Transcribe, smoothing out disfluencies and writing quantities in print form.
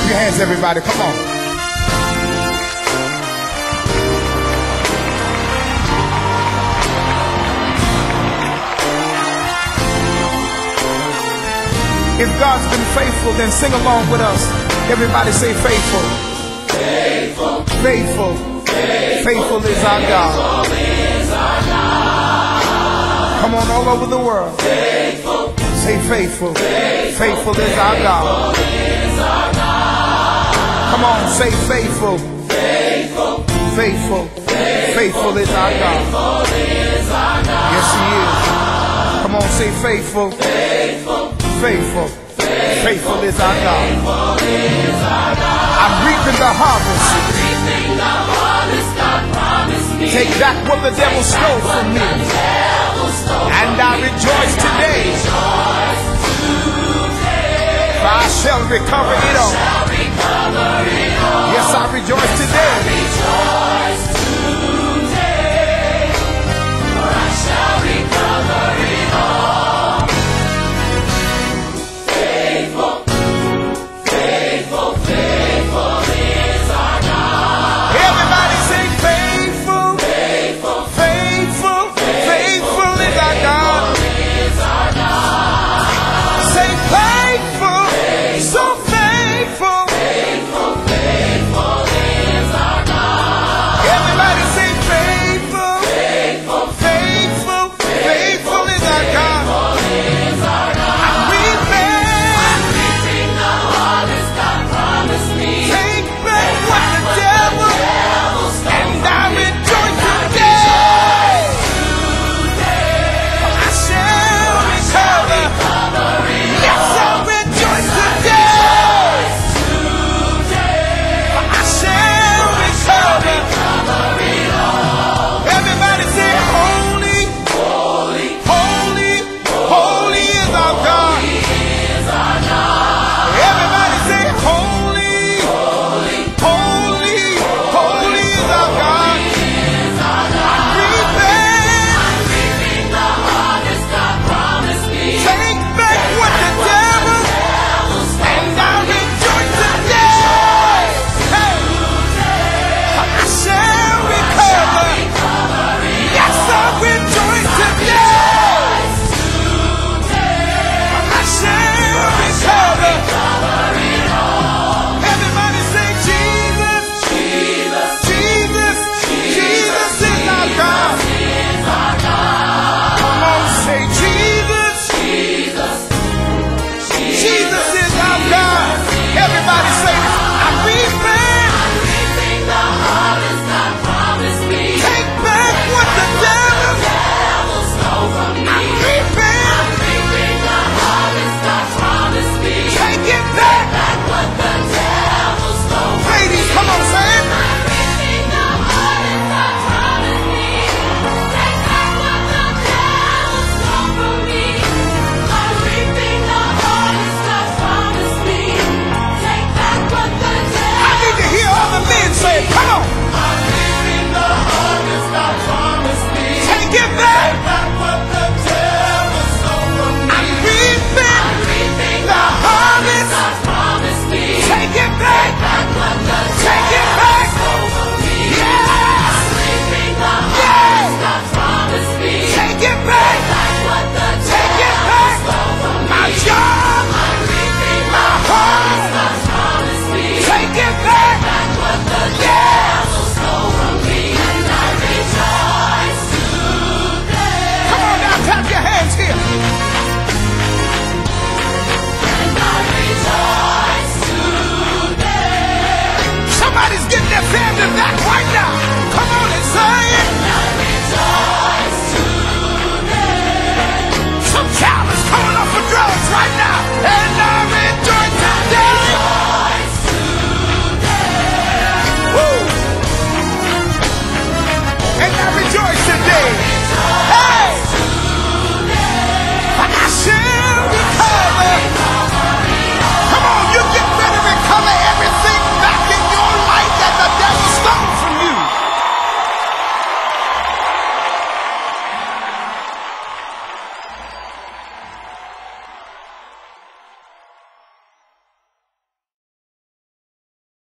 Clap your hands, everybody. Come on. If God's been faithful, then sing along with us. Everybody say faithful. Faithful. Faithful. Faithful is our God. Come on, all over the world. Faithful. Say faithful. Faithful is our God. Come on, say faithful. Faithful. Faithful. Faithful is our God. Yes, He is. Come on, say faithful. Faithful. Faithful is our God. I'm reaping the harvest. Take back what the devil stole from me. And I rejoice today. For I shall recover it all. Yes, I rejoice today.